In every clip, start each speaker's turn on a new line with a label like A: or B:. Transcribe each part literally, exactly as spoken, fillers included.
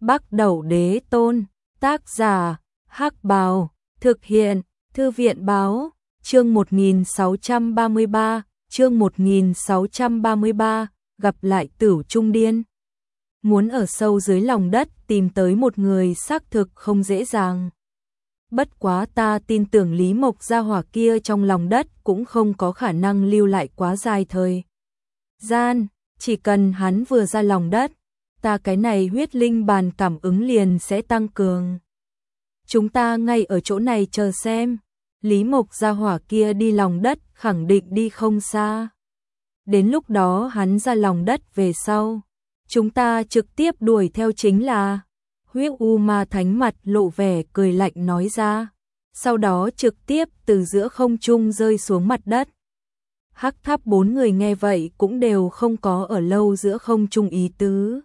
A: Bắc Đẩu Đế Tôn, tác giả, Hắc Bào, thực hiện, Thư viện Báo, chương một nghìn sáu trăm ba mươi ba, chương một nghìn sáu trăm ba mươi ba, gặp lại Tửu Trung Điên. Muốn ở sâu dưới lòng đất tìm tới một người xác thực không dễ dàng. Bất quá ta tin tưởng Lý Mộc gia hỏa kia trong lòng đất cũng không có khả năng lưu lại quá dài thời gian, chỉ cần hắn vừa ra lòng đất, ta cái này huyết linh bàn cảm ứng liền sẽ tăng cường. Chúng ta ngay ở chỗ này chờ xem, Lý Mộc gia hỏa kia đi lòng đất khẳng định đi không xa. Đến lúc đó hắn ra lòng đất về sau, chúng ta trực tiếp đuổi theo chính là. Huyết U Ma Thánh mặt lộ vẻ cười lạnh nói ra, sau đó trực tiếp từ giữa không trung rơi xuống mặt đất. Hắc Tháp bốn người nghe vậy cũng đều không có ở lâu giữa không trung ý tứ.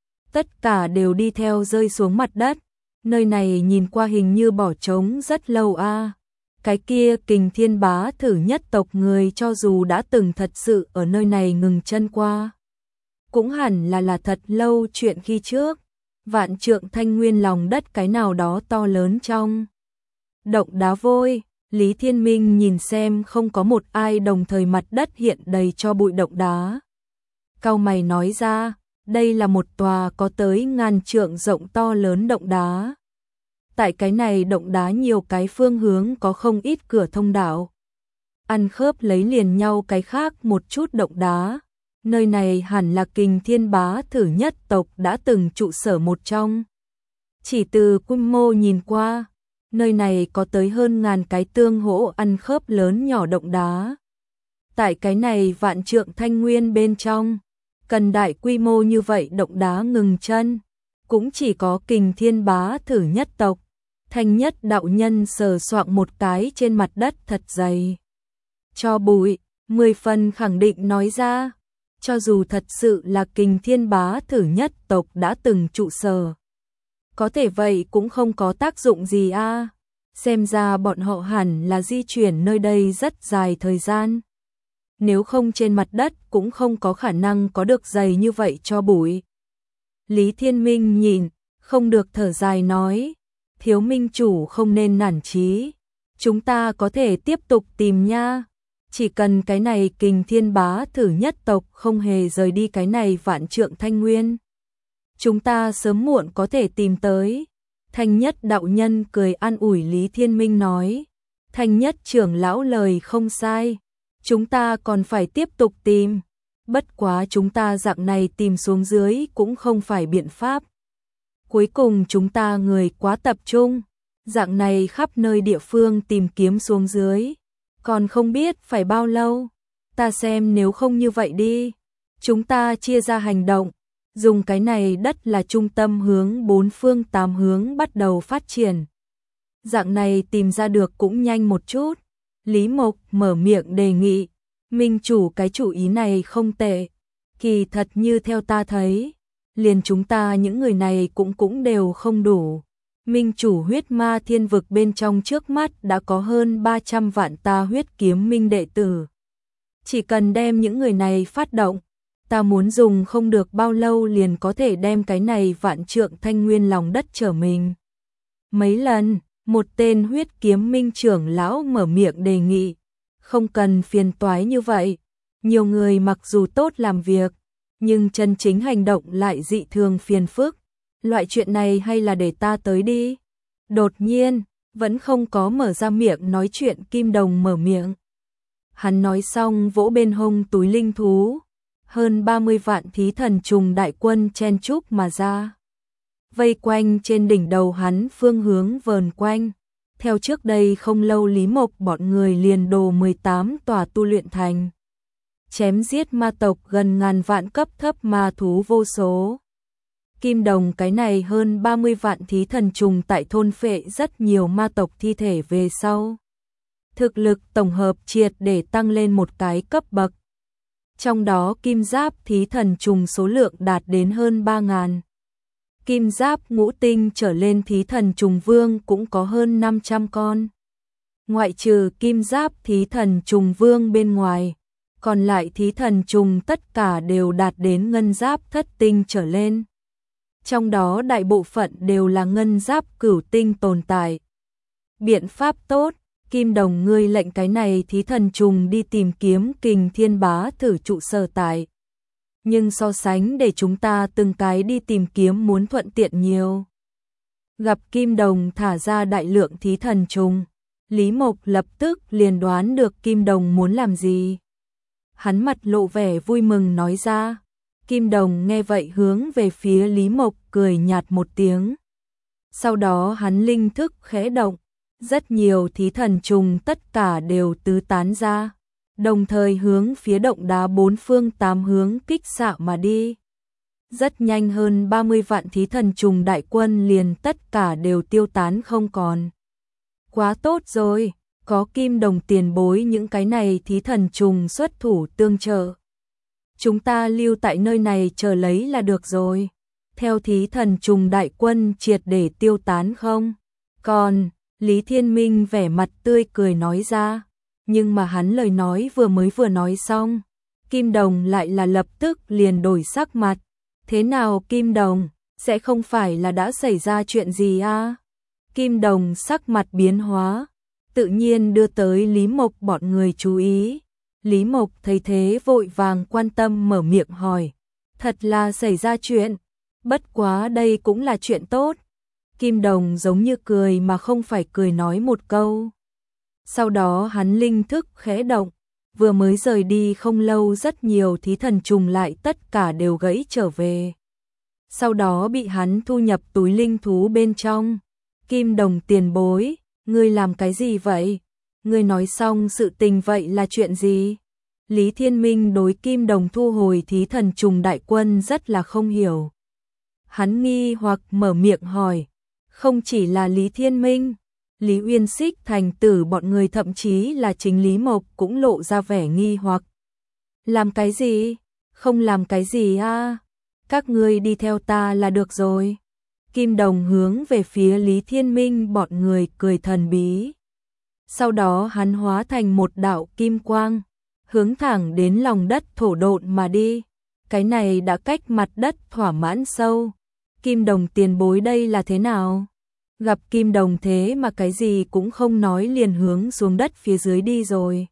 A: Tất cả đều đi theo rơi xuống mặt đất, nơi này nhìn qua hình như bỏ trống rất lâu a. À. Cái kia Kình Thiên Bá thử nhất tộc người cho dù đã từng thật sự ở nơi này ngừng chân qua, cũng hẳn là là thật lâu chuyện khi trước. Vạn trượng thanh nguyên lòng đất cái nào đó to lớn trong động đá vôi, Lý Thiên Minh nhìn xem không có một ai đồng thời mặt đất hiện đầy cho bụi động đá. Cau mày nói ra, đây là một tòa có tới ngàn trượng rộng to lớn động đá. Tại cái này động đá nhiều cái phương hướng có không ít cửa thông đạo. Ăn khớp lấy liền nhau cái khác một chút động đá. Nơi này hẳn là Kình Thiên Bá thử nhất tộc đã từng trụ sở một trong. Chỉ từ quy mô nhìn qua, nơi này có tới hơn ngàn cái tương hỗ ăn khớp lớn nhỏ động đá. Tại cái này vạn trượng thanh nguyên bên trong, cần đại quy mô như vậy động đá ngừng chân, cũng chỉ có Kình Thiên Bá thử nhất tộc. Thanh nhất đạo nhân sờ soạng một cái trên mặt đất thật dày. Cho bụi, mười phần khẳng định nói ra. Cho dù thật sự là Kình Thiên Bá thử nhất tộc đã từng trụ sở, có thể vậy cũng không có tác dụng gì a. À. Xem ra bọn họ hẳn là di chuyển nơi đây rất dài thời gian. Nếu không trên mặt đất cũng không có khả năng có được dày như vậy cho bụi. Lý Thiên Minh nhìn, không được thở dài nói, thiếu minh chủ không nên nản chí, chúng ta có thể tiếp tục tìm nha. Chỉ cần cái này Kình Thiên Bá thử nhất tộc không hề rời đi cái này vạn trượng thanh nguyên, chúng ta sớm muộn có thể tìm tới. Thanh nhất đạo nhân cười an ủi Lý Thiên Minh nói, Thanh nhất trưởng lão lời không sai, chúng ta còn phải tiếp tục tìm, bất quá chúng ta dạng này tìm xuống dưới cũng không phải biện pháp. Cuối cùng chúng ta người quá tập trung, dạng này khắp nơi địa phương tìm kiếm xuống dưới, còn không biết phải bao lâu. Ta xem nếu không như vậy đi, chúng ta chia ra hành động, dùng cái này đất là trung tâm hướng bốn phương tám hướng bắt đầu phát triển. Dạng này tìm ra được cũng nhanh một chút. Lý Mộc mở miệng đề nghị, minh chủ cái chủ ý này không tệ. Kỳ thật như theo ta thấy, liền chúng ta những người này cũng cũng đều không đủ. Minh chủ huyết ma thiên vực bên trong trước mắt đã có hơn ba trăm vạn ta huyết kiếm minh đệ tử. Chỉ cần đem những người này phát động, ta muốn dùng không được bao lâu liền có thể đem cái này vạn trượng thanh nguyên lòng đất trở mình. Mấy lần, một tên huyết kiếm minh trưởng lão mở miệng đề nghị, không cần phiền toái như vậy. Nhiều người mặc dù tốt làm việc, nhưng chân chính hành động lại dị thường phiền phức. Loại chuyện này hay là để ta tới đi. Đột nhiên, vẫn không có mở ra miệng nói chuyện Kim Đồng mở miệng. Hắn nói xong vỗ bên hông túi linh thú. Hơn ba mươi vạn thí thần trùng đại quân chen chúc mà ra. Vây quanh trên đỉnh đầu hắn phương hướng vờn quanh. Theo trước đây không lâu Lý Mộc bọn người liền đồ mười tám tòa tu luyện thành. Chém giết ma tộc gần ngàn vạn cấp thấp ma thú vô số. Kim Đồng cái này hơn ba mươi vạn thí thần trùng tại thôn phệ rất nhiều ma tộc thi thể về sau. Thực lực tổng hợp triệt để tăng lên một cái cấp bậc. Trong đó kim giáp thí thần trùng số lượng đạt đến hơn ba ngàn. Kim giáp ngũ tinh trở lên thí thần trùng vương cũng có hơn năm trăm con. Ngoại trừ kim giáp thí thần trùng vương bên ngoài, còn lại thí thần trùng tất cả đều đạt đến ngân giáp thất tinh trở lên. trong đó đại bộ phận đều là ngân giáp cửu tinh tồn tại. Biện pháp tốt, Kim Đồng ngươi lệnh cái này thí thần trùng đi tìm kiếm Kình Thiên Bá thử trụ sở tại. Nhưng so sánh để chúng ta từng cái đi tìm kiếm muốn thuận tiện nhiều. Gặp Kim Đồng thả ra đại lượng thí thần trùng, Lý Mộc lập tức liền đoán được Kim Đồng muốn làm gì. Hắn mặt lộ vẻ vui mừng nói ra. Kim Đồng nghe vậy hướng về phía Lý Mộc cười nhạt một tiếng. Sau đó hắn linh thức khẽ động, rất nhiều thí thần trùng tất cả đều tứ tán ra, đồng thời hướng phía động đá bốn phương tám hướng kích xạ mà đi. Rất nhanh hơn ba mươi vạn thí thần trùng đại quân liền tất cả đều tiêu tán không còn. Quá tốt rồi, có Kim Đồng tiền bối những cái này thí thần trùng xuất thủ tương trợ. Chúng ta lưu tại nơi này chờ lấy là được rồi. Theo thí thần trùng đại quân triệt để tiêu tán không? Còn, Lý Thiên Minh vẻ mặt tươi cười nói ra. Nhưng mà hắn lời nói vừa mới vừa nói xong, Kim Đồng lại là lập tức liền đổi sắc mặt. Thế nào Kim Đồng, sẽ không phải là đã xảy ra chuyện gì à? Kim Đồng sắc mặt biến hóa, tự nhiên đưa tới Lý Mộc bọn người chú ý. Lý Mộc thấy thế vội vàng quan tâm mở miệng hỏi. Thật là xảy ra chuyện, bất quá đây cũng là chuyện tốt. Kim Đồng giống như cười mà không phải cười nói một câu. Sau đó hắn linh thức khẽ động, vừa mới rời đi không lâu rất nhiều thí thần trùng lại tất cả đều gãy trở về. Sau đó bị hắn thu nhập túi linh thú bên trong. Kim Đồng tiền bối, ngươi làm cái gì vậy? Ngươi nói xong sự tình vậy là chuyện gì? Lý Thiên Minh đối Kim Đồng thu hồi thí thần trùng đại quân rất là không hiểu. Hắn nghi hoặc mở miệng hỏi, không chỉ là Lý Thiên Minh, Lý Uyên Xích thành tử bọn người thậm chí là chính Lý Mộc cũng lộ ra vẻ nghi hoặc. Làm cái gì? Không làm cái gì à? Các ngươi đi theo ta là được rồi. Kim Đồng hướng về phía Lý Thiên Minh bọn người cười thần bí. Sau đó hắn hóa thành một đạo kim quang, hướng thẳng đến lòng đất thổ độn mà đi. Cái này đã cách mặt đất thỏa mãn sâu. Kim Đồng tiền bối đây là thế nào? Gặp Kim Đồng thế mà cái gì cũng không nói liền hướng xuống đất phía dưới đi rồi.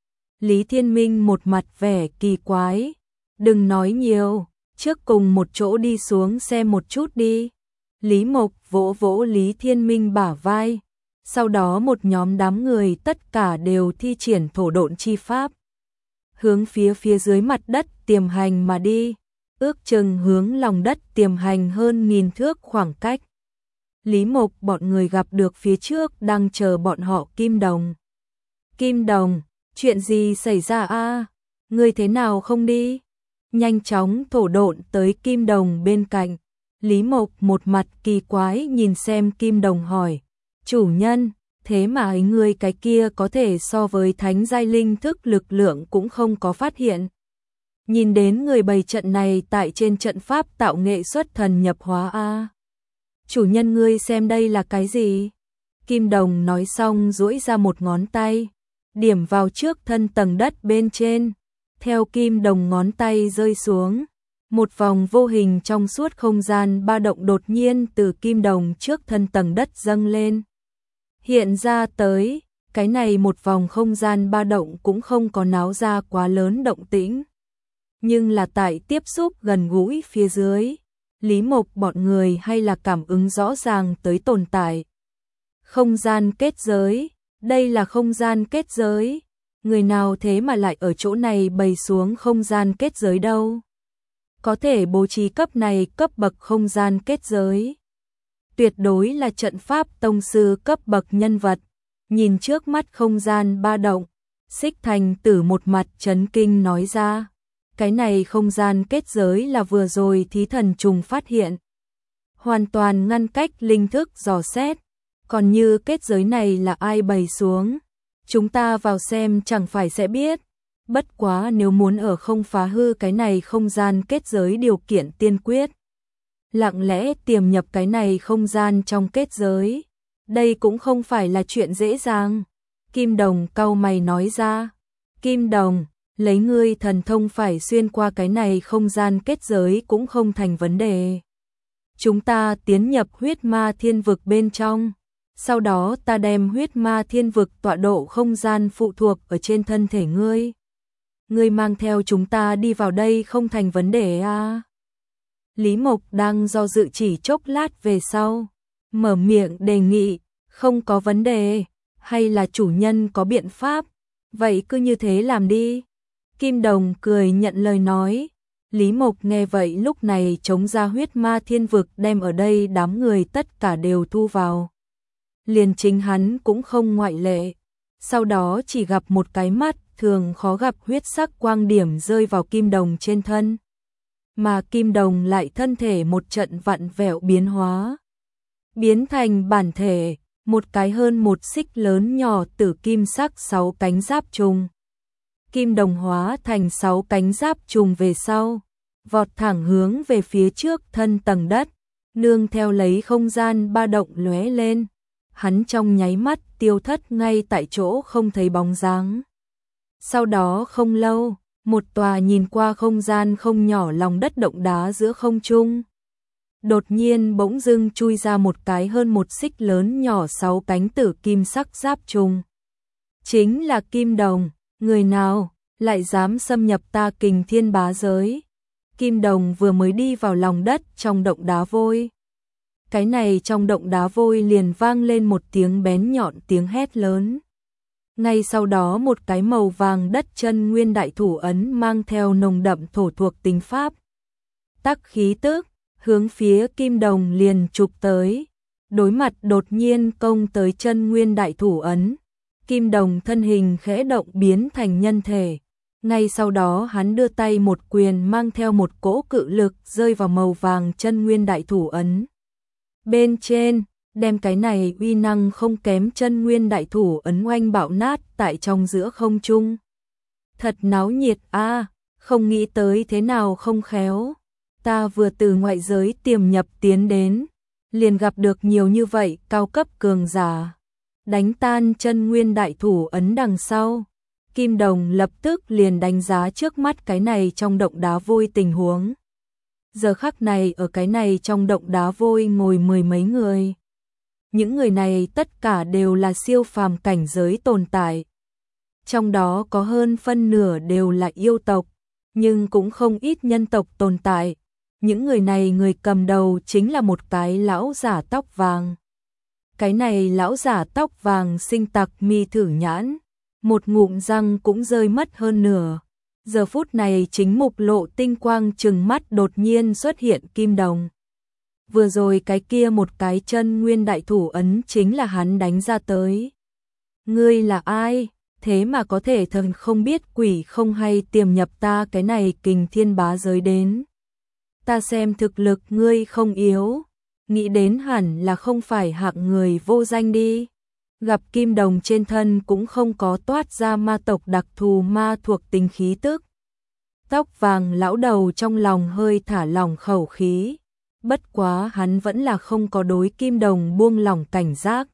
A: Lý Thiên Minh một mặt vẻ kỳ quái. Đừng nói nhiều, trước cùng một chỗ đi xuống xem một chút đi. Lý Mộc vỗ vỗ Lý Thiên Minh bả vai. Sau đó một nhóm đám người tất cả đều thi triển thổ độn chi pháp. Hướng phía phía dưới mặt đất tiềm hành mà đi. Ước chừng hướng lòng đất tiềm hành hơn nghìn thước khoảng cách. Lý Mộc bọn người gặp được phía trước đang chờ bọn họ Kim Đồng. Kim Đồng, chuyện gì xảy ra a? Ngươi thế nào không đi? Nhanh chóng thổ độn tới Kim Đồng bên cạnh. Lý Mộc một mặt kỳ quái nhìn xem Kim Đồng hỏi. Chủ nhân, thế mà ấy ngươi cái kia có thể so với thánh giai linh thức lực lượng cũng không có phát hiện. Nhìn đến người bày trận này tại trên trận pháp tạo nghệ xuất thần nhập hóa a. Chủ nhân ngươi xem đây là cái gì? Kim Đồng nói xong duỗi ra một ngón tay, điểm vào trước thân tầng đất bên trên. Theo Kim Đồng ngón tay rơi xuống, một vòng vô hình trong suốt không gian ba động đột nhiên từ Kim Đồng trước thân tầng đất dâng lên. Hiện ra tới, cái này một vòng không gian ba động cũng không có náo ra quá lớn động tĩnh. Nhưng là tại tiếp xúc gần gũi phía dưới, Lý Mộc bọn người hay là cảm ứng rõ ràng tới tồn tại. Không gian kết giới, đây là không gian kết giới. Người nào thế mà lại ở chỗ này bày xuống không gian kết giới đâu? Có thể bố trí cấp này cấp bậc không gian kết giới. Tuyệt đối là trận pháp tông sư cấp bậc nhân vật. Nhìn trước mắt không gian ba động, Xích Thành Tử một mặt chấn kinh nói ra. Cái này không gian kết giới là vừa rồi thí thần trùng phát hiện. Hoàn toàn ngăn cách linh thức dò xét. Còn như kết giới này là ai bày xuống? Chúng ta vào xem chẳng phải sẽ biết. Bất quá nếu muốn ở không phá hư cái này không gian kết giới điều kiện tiên quyết. Lặng lẽ tiềm nhập cái này không gian trong kết giới. Đây cũng không phải là chuyện dễ dàng. Kim Đồng cau mày nói ra. Kim Đồng, lấy ngươi thần thông phải xuyên qua cái này không gian kết giới cũng không thành vấn đề. chúng ta tiến nhập huyết ma thiên vực bên trong. Sau đó ta đem huyết ma thiên vực tọa độ không gian phụ thuộc ở trên thân thể ngươi. Ngươi mang theo chúng ta đi vào đây không thành vấn đề à? Lý Mộc đang do dự chỉ chốc lát về sau, mở miệng đề nghị, không có vấn đề, hay là chủ nhân có biện pháp, vậy cứ như thế làm đi. Kim Đồng cười nhận lời nói. Lý Mộc nghe vậy lúc này chống ra huyết ma thiên vực đem ở đây đám người tất cả đều thu vào. Liền chính hắn cũng không ngoại lệ. Sau đó chỉ gặp một cái mắt thường khó gặp huyết sắc quang điểm rơi vào Kim Đồng trên thân. Mà Kim Đồng lại thân thể một trận vặn vẹo biến hóa. Biến thành bản thể, một cái hơn một xích lớn nhỏ tử kim sắc sáu cánh giáp trùng. Kim Đồng hóa thành sáu cánh giáp trùng về sau, vọt thẳng hướng về phía trước thân tầng đất, nương theo lấy không gian ba động lóe lên. Hắn trong nháy mắt tiêu thất ngay tại chỗ không thấy bóng dáng. Sau đó không lâu, một tòa nhìn qua không gian không nhỏ lòng đất động đá giữa không trung. Đột nhiên bỗng dưng chui ra một cái hơn một xích lớn nhỏ sáu cánh tử kim sắc giáp trùng. Chính là Kim Đồng, người nào lại dám xâm nhập ta Kình Thiên bá giới. Kim Đồng vừa mới đi vào lòng đất trong động đá vôi. Cái này trong động đá vôi liền vang lên một tiếng bén nhọn tiếng hét lớn. Ngay sau đó một cái màu vàng đất chân nguyên đại thủ ấn mang theo nồng đậm thổ thuộc tính pháp tắc khí tức, hướng phía Kim Đồng liền chụp tới. Đối mặt đột nhiên công tới chân nguyên đại thủ ấn, Kim Đồng thân hình khẽ động biến thành nhân thể. Ngay sau đó hắn đưa tay một quyền mang theo một cỗ cự lực rơi vào màu vàng chân nguyên đại thủ ấn. Bên trên, đem cái này uy năng không kém chân nguyên đại thủ ấn oanh bạo nát tại trong giữa không trung. Thật náo nhiệt a, à, không nghĩ tới thế nào không khéo. Ta vừa từ ngoại giới tiềm nhập tiến đến, liền gặp được nhiều như vậy cao cấp cường giả. Đánh tan chân nguyên đại thủ ấn đằng sau, Kim Đồng lập tức liền đánh giá trước mắt cái này trong động đá vôi tình huống. Giờ khắc này ở cái này trong động đá vôi ngồi mười mấy người. Những người này tất cả đều là siêu phàm cảnh giới tồn tại. Trong đó có hơn phân nửa đều là yêu tộc, nhưng cũng không ít nhân tộc tồn tại. Những người này người cầm đầu chính là một cái lão giả tóc vàng. Cái này lão giả tóc vàng sinh tặc mi thử nhãn, một ngụm răng cũng rơi mất hơn nửa. Giờ phút này chính mục lộ tinh quang trừng mắt đột nhiên xuất hiện Kim Đồng. Vừa rồi cái kia một cái chân nguyên đại thủ ấn chính là hắn đánh ra tới. Ngươi là ai? Thế mà có thể thần không biết quỷ không hay tiềm nhập ta cái này Kình Thiên bá giới đến. Ta xem thực lực ngươi không yếu, nghĩ đến hẳn là không phải hạng người vô danh đi. Gặp Kim Đồng trên thân cũng không có toát ra ma tộc đặc thù ma thuộc tính khí tức. Tóc vàng lão đầu trong lòng hơi thả lỏng khẩu khí, bất quá hắn vẫn là không có đối Kim Đồng buông lỏng cảnh giác.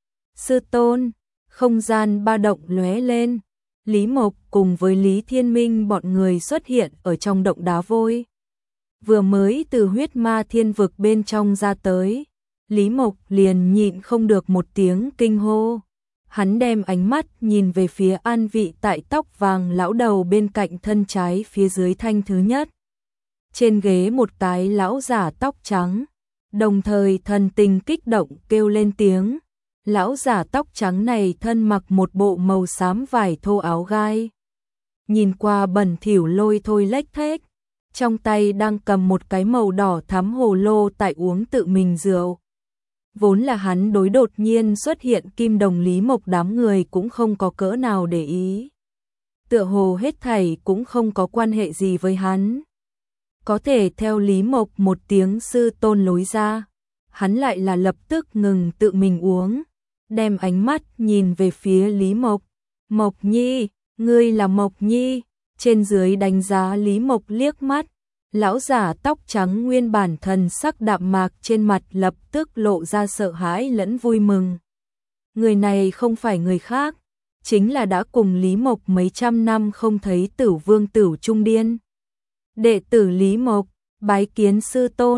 A: Sư tôn, không gian ba động lóe lên, Lý Mộc cùng với Lý Thiên Minh bọn người xuất hiện ở trong động đá vôi. Vừa mới từ huyết ma thiên vực bên trong ra tới, Lý Mộc liền nhịn không được một tiếng kinh hô. Hắn đem ánh mắt nhìn về phía an vị tại tóc vàng lão đầu bên cạnh thân trái phía dưới thanh thứ nhất. Trên ghế một cái lão giả tóc trắng, đồng thời thần tình kích động kêu lên tiếng. Lão giả tóc trắng này thân mặc một bộ màu xám vải thô áo gai. Nhìn qua bẩn thỉu lôi thôi lếch thếch, trong tay đang cầm một cái màu đỏ thắm hồ lô tại uống tự mình rượu. Vốn là hắn đối đột nhiên xuất hiện Kim Đồng Lý Mộc đám người cũng không có cỡ nào để ý. Tựa hồ hết thảy cũng không có quan hệ gì với hắn. Có thể theo Lý Mộc một tiếng sư tôn lối ra, hắn lại là lập tức ngừng tự mình uống, đem ánh mắt nhìn về phía Lý Mộc. Mộc Nhi, ngươi là Mộc Nhi, trên dưới đánh giá Lý Mộc liếc mắt. Lão giả tóc trắng nguyên bản thần sắc đạm mạc trên mặt lập tức lộ ra sợ hãi lẫn vui mừng. Người này không phải người khác, chính là đã cùng Lý Mộc mấy trăm năm không thấy Tửu Vương Tửu Trung Điên. Đệ tử Lý Mộc, bái kiến sư tôn.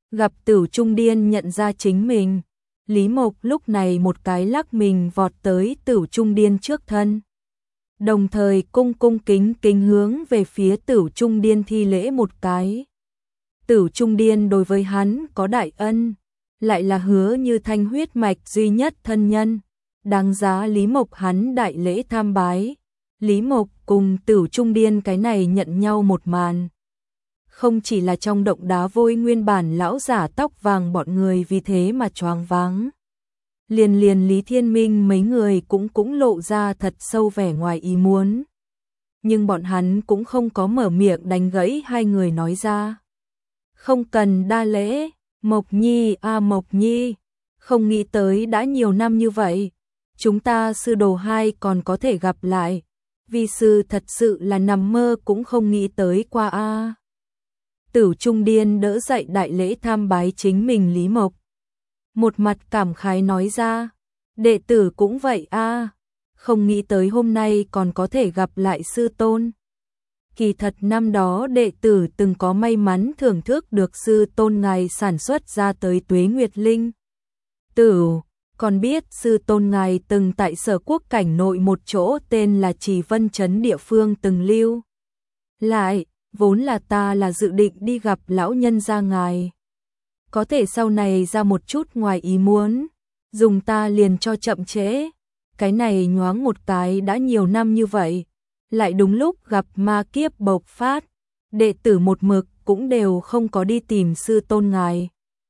A: Gặp Tử Trung Điên nhận ra chính mình, Lý Mộc lúc này một cái lắc mình vọt tới Tử Trung Điên trước thân. Đồng thời cung cung kính kính hướng về phía Tử Trung Điên thi lễ một cái. Tử Trung Điên đối với hắn có đại ân, lại là Hứa Như Thanh huyết mạch duy nhất thân nhân, đáng giá Lý Mộc hắn đại lễ tham bái. Lý Mộc cùng Tử Trung Điên cái này nhận nhau một màn. Không chỉ là trong động đá vôi nguyên bản lão giả tóc vàng bọn người vì thế mà choáng váng. Liền liền Lý Thiên Minh mấy người cũng cũng lộ ra thật sâu vẻ ngoài ý muốn. Nhưng bọn hắn cũng không có mở miệng đánh gãy hai người nói ra. Không cần đa lễ, Mộc Nhi a Mộc Nhi, không nghĩ tới đã nhiều năm như vậy, chúng ta sư đồ hai còn có thể gặp lại, vi sư thật sự là nằm mơ cũng không nghĩ tới qua a. Tử Trung Điên đỡ dậy đại lễ tham bái chính mình Lý Mộc. Một mặt cảm khái nói ra, đệ tử cũng vậy a, không nghĩ tới hôm nay còn có thể gặp lại sư tôn. Kỳ thật năm đó đệ tử từng có may mắn thưởng thức được sư tôn ngài sản xuất ra tới Tuế Nguyệt Linh. Tử, còn biết sư tôn ngài từng tại Sở Quốc cảnh nội một chỗ tên là Trì Vân Trấn địa phương từng lưu. Lại, vốn là ta là dự định đi gặp lão nhân gia ngài. Có thể sau này ra một chút ngoài ý muốn, dùng ta liền cho chậm trễ. Cái này nhoáng một cái đã nhiều năm như vậy, lại đúng lúc gặp ma kiếp bộc phát, đệ tử một mực cũng đều không có đi tìm sư tôn ngài.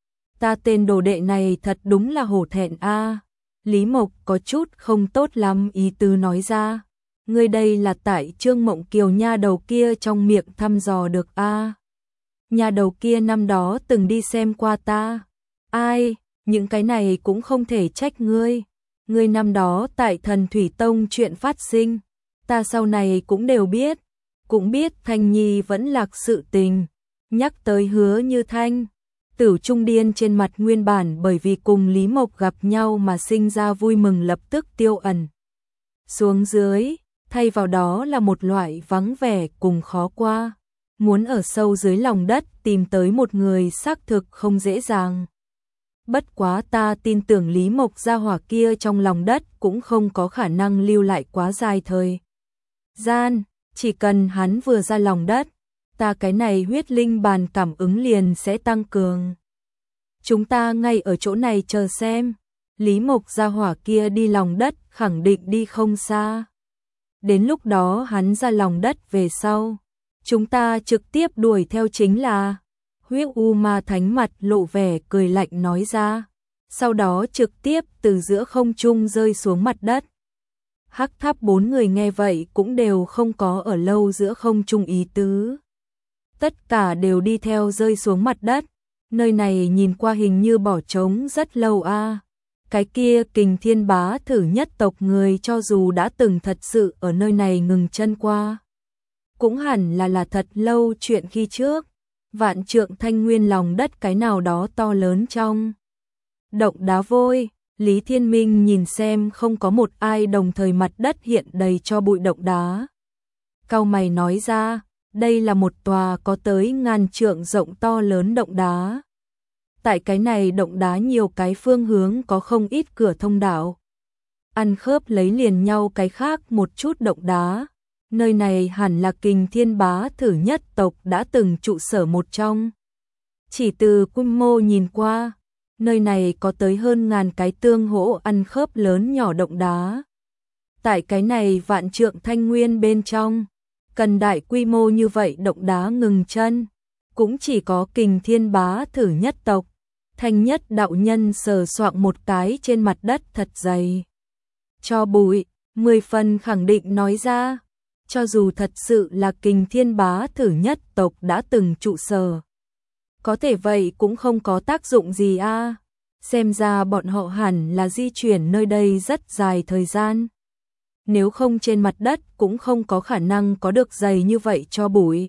A: Ta tên đồ đệ này thật đúng là hổ thẹn a. Lý Mộc có chút không tốt lắm ý tứ nói ra. Ngươi đây là tại Trương Mộng Kiều nha đầu kia trong miệng thăm dò được a. Nhà đầu kia năm đó từng đi xem qua ta. Ai, những cái này cũng không thể trách ngươi. Ngươi năm đó tại Thần Thủy Tông chuyện phát sinh, ta sau này cũng đều biết. Cũng biết Thanh Nhi vẫn lạc sự tình. Nhắc tới Hứa Như Thanh, Tử Trung Điên trên mặt nguyên bản bởi vì cùng Lý Mộc gặp nhau mà sinh ra vui mừng lập tức tiêu ẩn xuống dưới, thay vào đó là một loại vắng vẻ cùng khó qua. Muốn ở sâu dưới lòng đất tìm tới một người xác thực không dễ dàng. Bất quá ta tin tưởng Lý Mộc gia hỏa kia trong lòng đất cũng không có khả năng lưu lại quá dài thời gian, chỉ cần hắn vừa ra lòng đất, ta cái này huyết linh bàn cảm ứng liền sẽ tăng cường. Chúng ta ngay ở chỗ này chờ xem, Lý Mộc gia hỏa kia đi lòng đất khẳng định đi không xa. Đến lúc đó hắn ra lòng đất về sau, chúng ta trực tiếp đuổi theo chính là. Huyết U Ma Thánh mặt lộ vẻ cười lạnh nói ra, sau đó trực tiếp từ giữa không trung rơi xuống mặt đất. Hắc Tháp bốn người nghe vậy cũng đều không có ở lâu giữa không trung ý tứ. Tất cả đều đi theo rơi xuống mặt đất, nơi này nhìn qua hình như bỏ trống rất lâu a. À. Cái kia Kình Thiên Bá thử nhất tộc người cho dù đã từng thật sự ở nơi này ngừng chân qua, cũng hẳn là là thật lâu chuyện khi trước. Vạn Trượng Thanh Nguyên lòng đất cái nào đó to lớn trong động đá vôi, Lý Thiên Minh nhìn xem không có một ai đồng thời mặt đất hiện đầy cho bụi động đá. Cau mày nói ra, đây là một tòa có tới ngàn trượng rộng to lớn động đá. Tại cái này động đá nhiều cái phương hướng có không ít cửa thông đạo. Ăn khớp lấy liền nhau cái khác một chút động đá. Nơi này hẳn là Kình Thiên Bá thử nhất tộc đã từng trụ sở một trong. Chỉ từ quy mô nhìn qua, nơi này có tới hơn ngàn cái tương hỗ ăn khớp lớn nhỏ động đá. Tại cái này Vạn Trượng Thanh Nguyên bên trong, cần đại quy mô như vậy động đá ngừng chân, cũng chỉ có Kình Thiên Bá thử nhất tộc. Thanh nhất đạo nhân sờ soạng một cái trên mặt đất thật dày. Cho bụi, mười phần khẳng định nói ra. Cho dù thật sự là Kình Thiên Bá thử nhất tộc đã từng trụ sở, có thể vậy cũng không có tác dụng gì a. À. Xem ra bọn họ hẳn là di chuyển nơi đây rất dài thời gian. Nếu không trên mặt đất cũng không có khả năng có được dày như vậy cho bụi.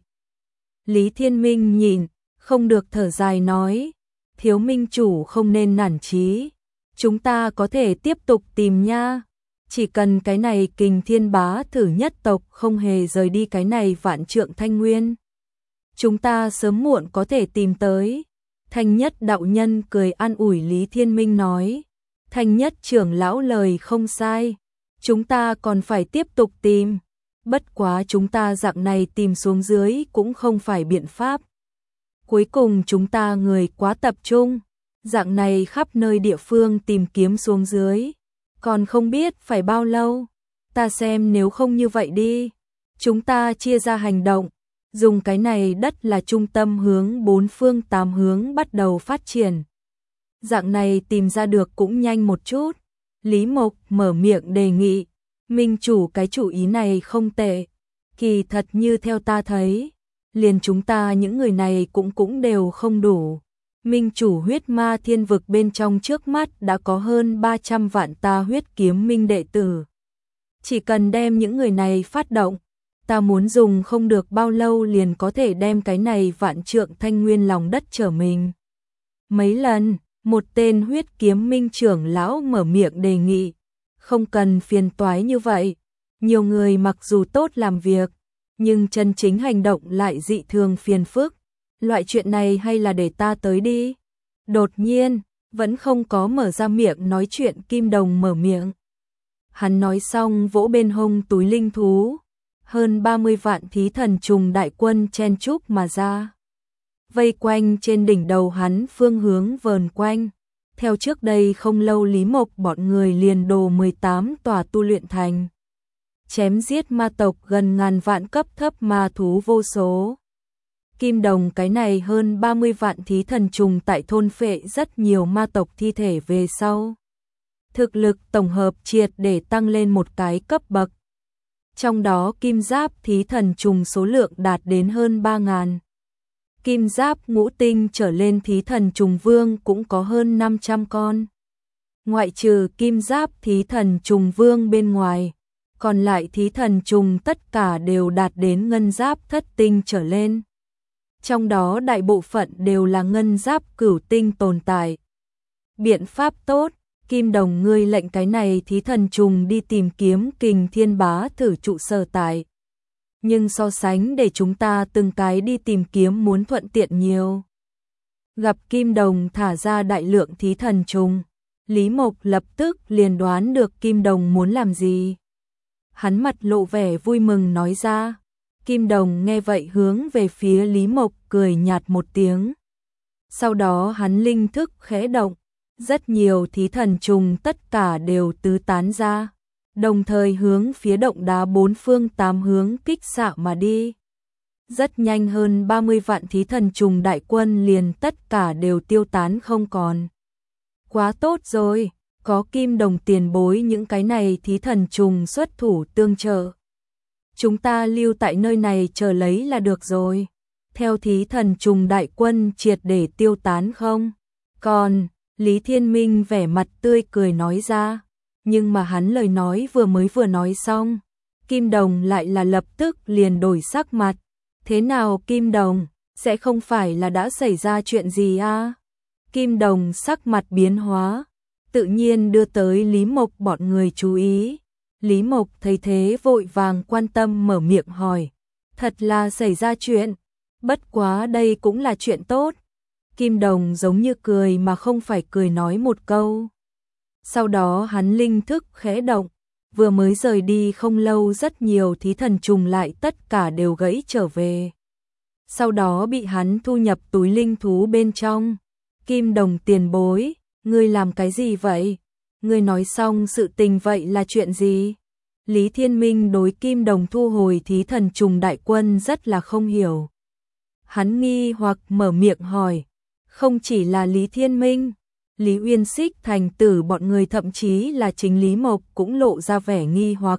A: Lý Thiên Minh nhìn, không được thở dài nói, thiếu minh chủ không nên nản chí. Chúng ta có thể tiếp tục tìm nha. Chỉ cần cái này Kình Thiên Bá thử nhất tộc không hề rời đi cái này Vạn Trượng Thanh Nguyên, chúng ta sớm muộn có thể tìm tới. Thanh Nhất đạo nhân cười an ủi Lý Thiên Minh nói, Thanh Nhất trưởng lão lời không sai, chúng ta còn phải tiếp tục tìm, bất quá chúng ta dạng này tìm xuống dưới cũng không phải biện pháp. Cuối cùng chúng ta người quá tập trung, dạng này khắp nơi địa phương tìm kiếm xuống dưới, còn không biết phải bao lâu, ta xem nếu không như vậy đi, chúng ta chia ra hành động, dùng cái này đất là trung tâm hướng bốn phương tám hướng bắt đầu phát triển. Dạng này tìm ra được cũng nhanh một chút. Lý Mộc mở miệng đề nghị, Minh chủ cái chủ ý này không tệ, kỳ thật như theo ta thấy, liền chúng ta những người này cũng cũng đều không đủ. Minh chủ huyết ma thiên vực bên trong trước mắt đã có hơn ba trăm vạn ta huyết kiếm minh đệ tử. Chỉ cần đem những người này phát động, ta muốn dùng không được bao lâu liền có thể đem cái này vạn trượng thanh nguyên lòng đất trở mình. Mấy lần, một tên huyết kiếm minh trưởng lão mở miệng đề nghị, không cần phiền toái như vậy. Nhiều người mặc dù tốt làm việc, nhưng chân chính hành động lại dị thường phiền phức. Loại chuyện này hay là để ta tới đi. Đột nhiên, vẫn không có mở ra miệng nói chuyện Kim Đồng mở miệng. Hắn nói xong vỗ bên hông túi linh thú, hơn ba mươi vạn thí thần trùng đại quân chen chúc mà ra. Vây quanh trên đỉnh đầu hắn phương hướng vờn quanh. Theo trước đây không lâu Lý Mộc bọn người liền đồ mười tám tòa tu luyện thành. Chém giết ma tộc gần ngàn vạn cấp thấp ma thú vô số. Kim Đồng cái này hơn ba mươi vạn thí thần trùng tại thôn phệ rất nhiều ma tộc thi thể về sau. Thực lực tổng hợp triệt để tăng lên một cái cấp bậc. Trong đó kim giáp thí thần trùng số lượng đạt đến hơn ba ngàn. Kim giáp ngũ tinh trở lên thí thần trùng vương cũng có hơn năm trăm con. Ngoại trừ kim giáp thí thần trùng vương bên ngoài, còn lại thí thần trùng tất cả đều đạt đến ngân giáp thất tinh trở lên. Trong đó đại bộ phận đều là ngân giáp cửu tinh tồn tại. Biện pháp tốt, Kim Đồng ngươi lệnh cái này thí thần trùng đi tìm kiếm Kình Thiên Bá thử trụ sở tại. Nhưng so sánh để chúng ta từng cái đi tìm kiếm muốn thuận tiện nhiều. Gặp Kim Đồng thả ra đại lượng thí thần trùng, Lý Mộc lập tức liền đoán được Kim Đồng muốn làm gì. Hắn mặt lộ vẻ vui mừng nói ra. Kim Đồng nghe vậy hướng về phía Lý Mộc cười nhạt một tiếng. Sau đó hắn linh thức khẽ động, rất nhiều thí thần trùng tất cả đều tứ tán ra, đồng thời hướng phía động đá bốn phương tám hướng kích xạ mà đi. Rất nhanh hơn ba mươi vạn thí thần trùng đại quân liền tất cả đều tiêu tán không còn. Quá tốt rồi, có Kim Đồng tiền bối những cái này thí thần trùng xuất thủ tương trợ. Chúng ta lưu tại nơi này chờ lấy là được rồi. Theo thí thần trùng đại quân triệt để tiêu tán không? Còn, Lý Thiên Minh vẻ mặt tươi cười nói ra. Nhưng mà hắn lời nói vừa mới vừa nói xong, Kim Đồng lại là lập tức liền đổi sắc mặt. Thế nào Kim Đồng, sẽ không phải là đã xảy ra chuyện gì à? Kim Đồng sắc mặt biến hóa, tự nhiên đưa tới Lý Mộc bọn người chú ý. Lý Mộc thấy thế vội vàng quan tâm mở miệng hỏi. Thật là xảy ra chuyện, bất quá đây cũng là chuyện tốt. Kim Đồng giống như cười mà không phải cười nói một câu. Sau đó hắn linh thức khẽ động, vừa mới rời đi không lâu rất nhiều thí thần trùng lại tất cả đều gãy trở về. Sau đó bị hắn thu nhập túi linh thú bên trong. Kim Đồng tiền bối, ngươi làm cái gì vậy? Ngươi nói xong sự tình vậy là chuyện gì? Lý Thiên Minh đối Kim Đồng thu hồi thí thần trùng đại quân rất là không hiểu. Hắn nghi hoặc mở miệng hỏi, không chỉ là Lý Thiên Minh, Lý Uyên Xích thành tử bọn người thậm chí là chính Lý Mộc cũng lộ ra vẻ nghi hoặc.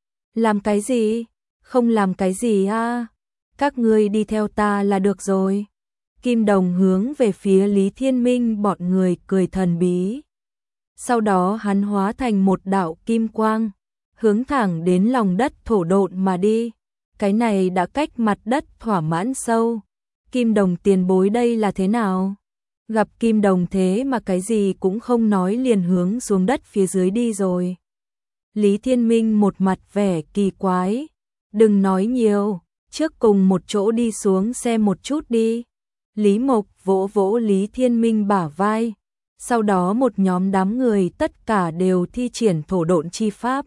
A: Làm cái gì? Không làm cái gì à? Các ngươi đi theo ta là được rồi. Kim Đồng hướng về phía Lý Thiên Minh bọn người cười thần bí. Sau đó hắn hóa thành một đạo kim quang, hướng thẳng đến lòng đất thổ độn mà đi. Cái này đã cách mặt đất thỏa mãn sâu. Kim Đồng tiền bối đây là thế nào? Gặp Kim Đồng thế mà cái gì cũng không nói liền hướng xuống đất phía dưới đi rồi. Lý Thiên Minh một mặt vẻ kỳ quái. Đừng nói nhiều, trước cùng một chỗ đi xuống xem một chút đi. Lý Mộc vỗ vỗ Lý Thiên Minh bả vai. Sau đó một nhóm đám người tất cả đều thi triển thổ độn chi pháp.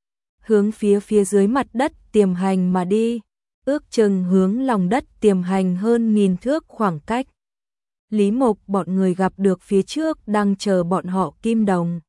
A: Hướng phía phía dưới mặt đất tiềm hành mà đi. Ước chừng hướng lòng đất tiềm hành hơn nghìn thước khoảng cách. Lý Mộc bọn người gặp được phía trước đang chờ bọn họ Kim Đồng.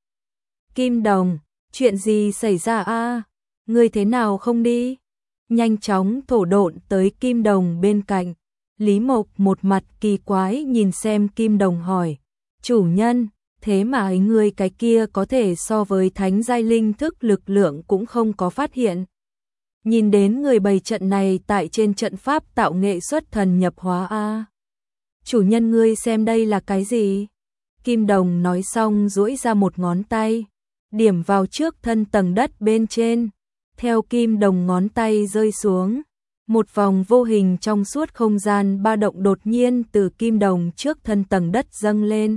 A: Kim Đồng, chuyện gì xảy ra a? Ngươi thế nào không đi? Nhanh chóng thổ độn tới Kim Đồng bên cạnh. Lý Mộc một mặt kỳ quái nhìn xem Kim Đồng hỏi. Chủ nhân, thế mà ấy ngươi cái kia có thể so với thánh giai linh thức lực lượng cũng không có phát hiện. Nhìn đến người bày trận này tại trên trận pháp tạo nghệ xuất thần nhập hóa a. Chủ nhân ngươi xem đây là cái gì? Kim Đồng nói xong duỗi ra một ngón tay, điểm vào trước thân tầng đất bên trên. Theo Kim Đồng ngón tay rơi xuống, một vòng vô hình trong suốt không gian ba động đột nhiên từ Kim Đồng trước thân tầng đất dâng lên.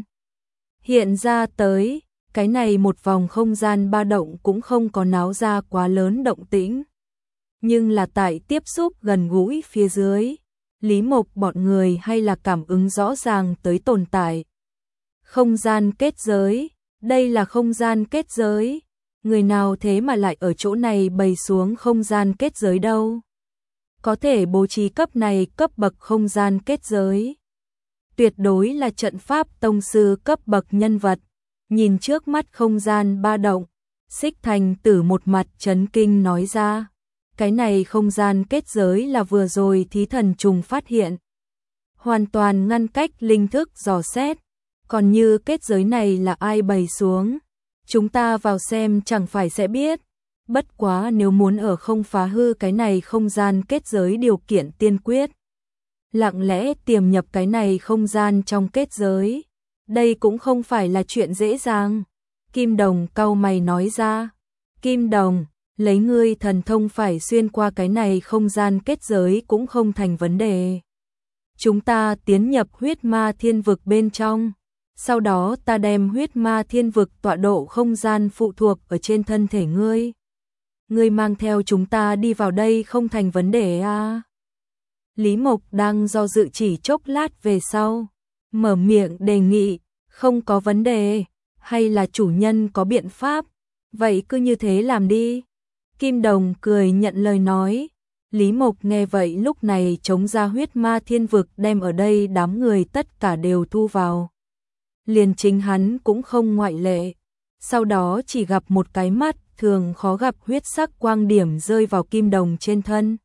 A: Hiện ra tới, cái này một vòng không gian ba động cũng không có náo ra quá lớn động tĩnh. Nhưng là tại tiếp xúc gần gũi phía dưới, Lý Mộc bọn người hay là cảm ứng rõ ràng tới tồn tại. Không gian kết giới, đây là không gian kết giới. Người nào thế mà lại ở chỗ này bày xuống không gian kết giới đâu? Có thể bố trí cấp này cấp bậc không gian kết giới. Tuyệt đối là trận pháp tông sư cấp bậc nhân vật. Nhìn trước mắt không gian ba động, Xích Thành Tử một mặt chấn kinh nói ra. Cái này không gian kết giới là vừa rồi thí thần trùng phát hiện. Hoàn toàn ngăn cách linh thức dò xét. Còn như kết giới này là ai bày xuống? Chúng ta vào xem chẳng phải sẽ biết. Bất quá nếu muốn ở không phá hư cái này không gian kết giới điều kiện tiên quyết. Lặng lẽ tiềm nhập cái này không gian trong kết giới. Đây cũng không phải là chuyện dễ dàng. Kim Đồng cau mày nói ra. Kim Đồng, lấy ngươi thần thông phải xuyên qua cái này không gian kết giới cũng không thành vấn đề. Chúng ta tiến nhập huyết ma thiên vực bên trong. Sau đó ta đem huyết ma thiên vực tọa độ không gian phụ thuộc ở trên thân thể ngươi. Ngươi mang theo chúng ta đi vào đây không thành vấn đề à? Lý Mộc đang do dự chỉ chốc lát về sau. Mở miệng đề nghị, không có vấn đề, hay là chủ nhân có biện pháp, vậy cứ như thế làm đi. Kim Đồng cười nhận lời nói. Lý Mộc nghe vậy lúc này chống ra huyết ma thiên vực đem ở đây đám người tất cả đều thu vào. Liền chính hắn cũng không ngoại lệ. Sau đó chỉ gặp một cái mắt thường khó gặp huyết sắc quang điểm rơi vào Kim Đồng trên thân.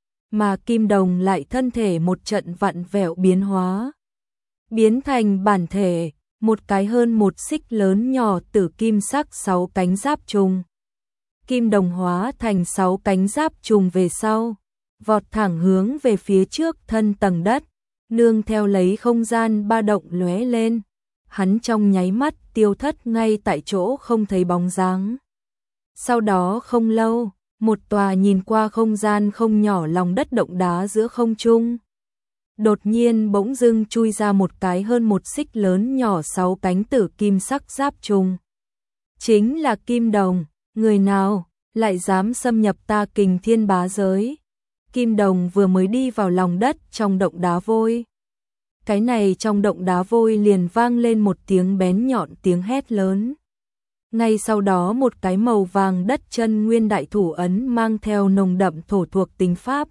A: Mà Kim Đồng lại thân thể một trận vặn vẹo biến hóa. Biến thành bản thể, một cái hơn một xích lớn nhỏ tử kim sắc sáu cánh giáp trùng. Kim Đồng hóa thành sáu cánh giáp trùng về sau, vọt thẳng hướng về phía trước thân tầng đất, nương theo lấy không gian ba động lóe lên. Hắn trong nháy mắt tiêu thất ngay tại chỗ không thấy bóng dáng. Sau đó không lâu, một tòa nhìn qua không gian không nhỏ lòng đất động đá giữa không trung. Đột nhiên bỗng dưng chui ra một cái hơn một xích lớn nhỏ sáu cánh tử kim sắc giáp trùng. Chính là Kim Đồng, người nào lại dám xâm nhập ta Kình Thiên bá giới. Kim Đồng vừa mới đi vào lòng đất trong động đá vôi. Cái này trong động đá vôi liền vang lên một tiếng bén nhọn tiếng hét lớn. Ngay sau đó một cái màu vàng đất chân nguyên đại thủ ấn mang theo nồng đậm thổ thuộc tính pháp.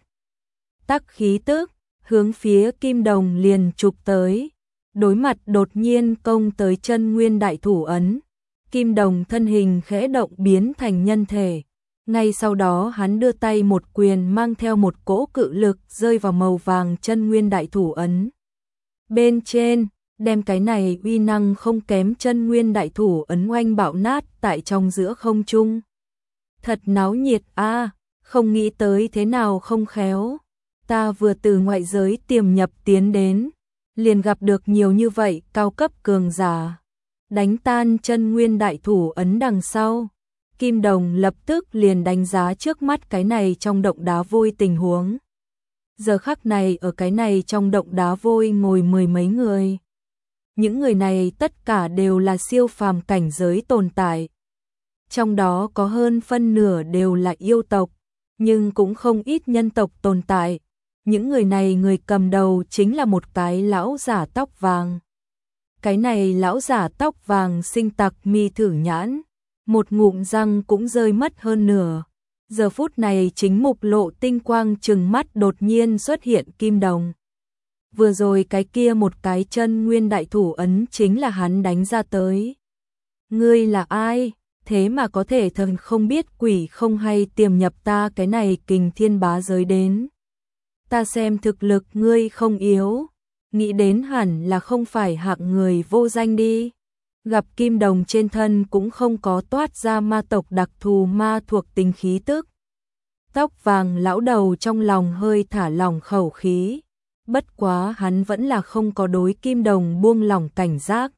A: Tắc khí tức, hướng phía Kim Đồng liền chụp tới. Đối mặt đột nhiên công tới chân nguyên đại thủ ấn. Kim Đồng thân hình khẽ động biến thành nhân thể. Ngay sau đó hắn đưa tay một quyền mang theo một cỗ cự lực rơi vào màu vàng chân nguyên đại thủ ấn. Bên trên, đem cái này uy năng không kém chân nguyên đại thủ ấn oanh bạo nát tại trong giữa không trung. Thật náo nhiệt a, không nghĩ tới thế nào không khéo. Ta vừa từ ngoại giới tiềm nhập tiến đến, liền gặp được nhiều như vậy cao cấp cường giả. Đánh tan chân nguyên đại thủ ấn đằng sau. Kim Đồng lập tức liền đánh giá trước mắt cái này trong động đá vôi tình huống. Giờ khắc này ở cái này trong động đá vôi ngồi mười mấy người. Những người này tất cả đều là siêu phàm cảnh giới tồn tại. Trong đó có hơn phân nửa đều là yêu tộc, nhưng cũng không ít nhân tộc tồn tại. Những người này người cầm đầu chính là một cái lão giả tóc vàng. Cái này lão giả tóc vàng sinh tặc mi thử nhãn, một ngụm răng cũng rơi mất hơn nửa. Giờ phút này chính mục lộ tinh quang trừng mắt đột nhiên xuất hiện kim đồng. Vừa rồi cái kia một cái chân nguyên đại thủ ấn chính là hắn đánh ra tới. Ngươi là ai? Thế mà có thể thần không biết quỷ không hay tiềm nhập ta cái này kình thiên bá giới đến. Ta xem thực lực ngươi không yếu, nghĩ đến hẳn là không phải hạng người vô danh đi. Gặp kim đồng trên thân cũng không có toát ra ma tộc đặc thù ma thuộc tính khí tức. Tóc vàng lão đầu trong lòng hơi thả lỏng khẩu khí, bất quá hắn vẫn là không có đối kim đồng buông lỏng cảnh giác.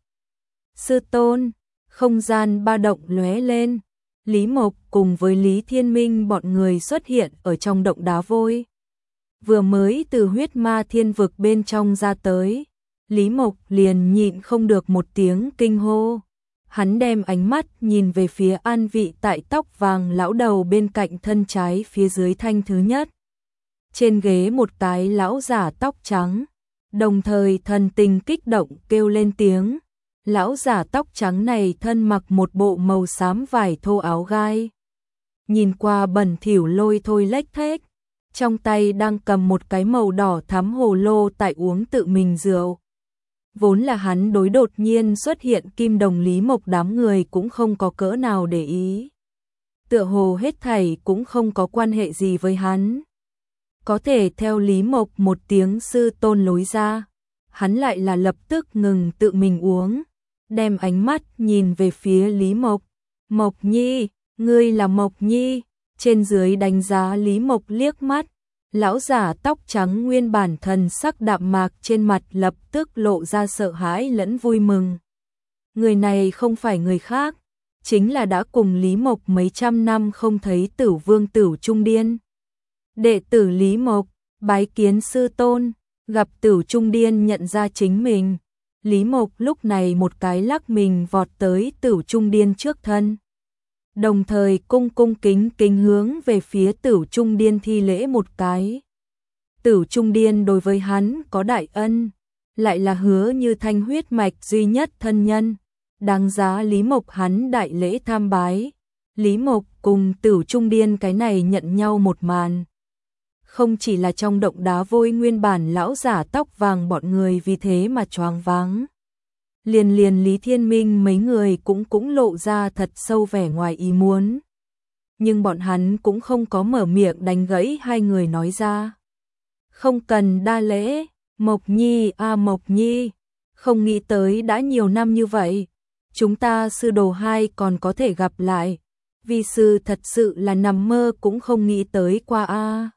A: Sư tôn, không gian ba động lóe lên, Lý Mộc cùng với Lý Thiên Minh bọn người xuất hiện ở trong động đá vôi. Vừa mới từ huyết ma thiên vực bên trong ra tới, Lý Mộc liền nhịn không được một tiếng kinh hô. Hắn đem ánh mắt nhìn về phía an vị tại tóc vàng lão đầu bên cạnh thân trái phía dưới thanh thứ nhất. Trên ghế một cái lão giả tóc trắng, đồng thời thần tình kích động kêu lên tiếng. Lão giả tóc trắng này thân mặc một bộ màu xám vải thô áo gai. Nhìn qua bẩn thỉu lôi thôi lếch thếch, trong tay đang cầm một cái màu đỏ thắm hồ lô tại uống tự mình rượu. Vốn là hắn đối đột nhiên xuất hiện kim đồng Lý Mộc đám người cũng không có cỡ nào để ý. Tựa hồ hết thảy cũng không có quan hệ gì với hắn. Có thể theo Lý Mộc một tiếng sư tôn lối ra, hắn lại là lập tức ngừng tự mình uống, đem ánh mắt nhìn về phía Lý Mộc. Mộc Nhi, ngươi là Mộc Nhi, trên dưới đánh giá Lý Mộc liếc mắt. Lão giả tóc trắng nguyên bản thần sắc đạm mạc trên mặt lập tức lộ ra sợ hãi lẫn vui mừng. Người này không phải người khác, chính là đã cùng Lý Mộc mấy trăm năm không thấy Tử Vương Tử Trung Điên. Đệ tử Lý Mộc, bái kiến sư tôn, gặp Tử Trung Điên nhận ra chính mình. Lý Mộc lúc này một cái lắc mình vọt tới Tử Trung Điên trước thân. Đồng thời cung cung kính kính hướng về phía Tử Trung Điên thi lễ một cái. Tử Trung Điên đối với hắn có đại ân, lại là hứa như thanh huyết mạch duy nhất thân nhân, đáng giá Lý Mộc hắn đại lễ tham bái. Lý Mộc cùng Tử Trung Điên cái này nhận nhau một màn. Không chỉ là trong động đá vôi nguyên bản lão giả tóc vàng bọn người vì thế mà choáng váng. Liền liền Lý Thiên Minh mấy người cũng cũng lộ ra thật sâu vẻ ngoài ý muốn. Nhưng bọn hắn cũng không có mở miệng đánh gãy hai người nói ra. Không cần đa lễ, Mộc Nhi à Mộc Nhi, không nghĩ tới đã nhiều năm như vậy. Chúng ta sư đồ hai còn có thể gặp lại. Vi sư thật sự là nằm mơ cũng không nghĩ tới qua a. À.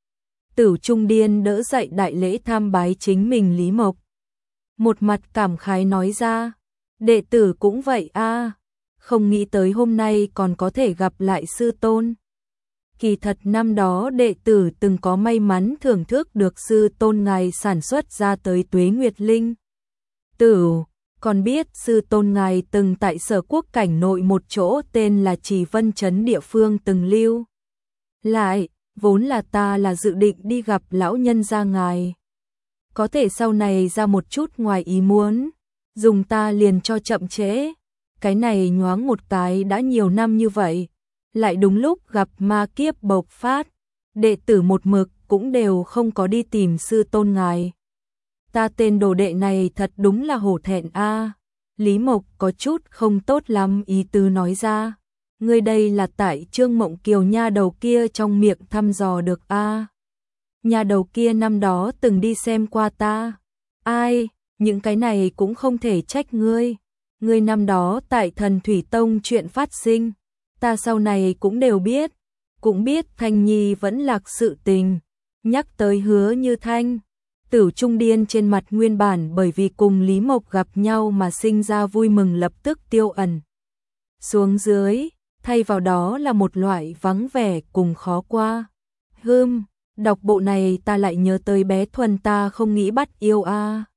A: Tử Trung Điên đỡ dậy đại lễ tham bái chính mình Lý Mộc. Một mặt cảm khái nói ra, đệ tử cũng vậy a, à, không nghĩ tới hôm nay còn có thể gặp lại sư tôn. Kỳ thật năm đó đệ tử từng có may mắn thưởng thức được sư tôn ngài sản xuất ra tới Tuế Nguyệt Linh. Tử, còn biết sư tôn ngài từng tại Sở Quốc cảnh nội một chỗ tên là Trì Vân Trấn địa phương từng lưu. Lại, vốn là ta là dự định đi gặp lão nhân gia ngài. Có thể sau này ra một chút ngoài ý muốn, dùng ta liền cho chậm trễ. Cái này nhoáng một cái đã nhiều năm như vậy, lại đúng lúc gặp ma kiếp bộc phát, đệ tử một mực cũng đều không có đi tìm sư tôn ngài. Ta tên đồ đệ này thật đúng là hổ thẹn a. À. Lý Mộc có chút không tốt lắm ý tứ nói ra. Ngươi đây là tại Trương Mộng Kiều nha đầu kia trong miệng thăm dò được a. À. Nhà đầu kia năm đó từng đi xem qua ta. Ai, những cái này cũng không thể trách ngươi. Ngươi năm đó tại Thần Thủy Tông chuyện phát sinh, ta sau này cũng đều biết. Cũng biết Thanh Nhi vẫn lạc sự tình. Nhắc tới Hứa Như Thanh, Tử Trung Điên trên mặt nguyên bản bởi vì cùng Lý Mộc gặp nhau mà sinh ra vui mừng lập tức tiêu ẩn xuống dưới, thay vào đó là một loại vắng vẻ cùng khó qua. Hừm, đọc bộ này ta lại nhớ tới bé Thuần ta không nghĩ bắt yêu a. À.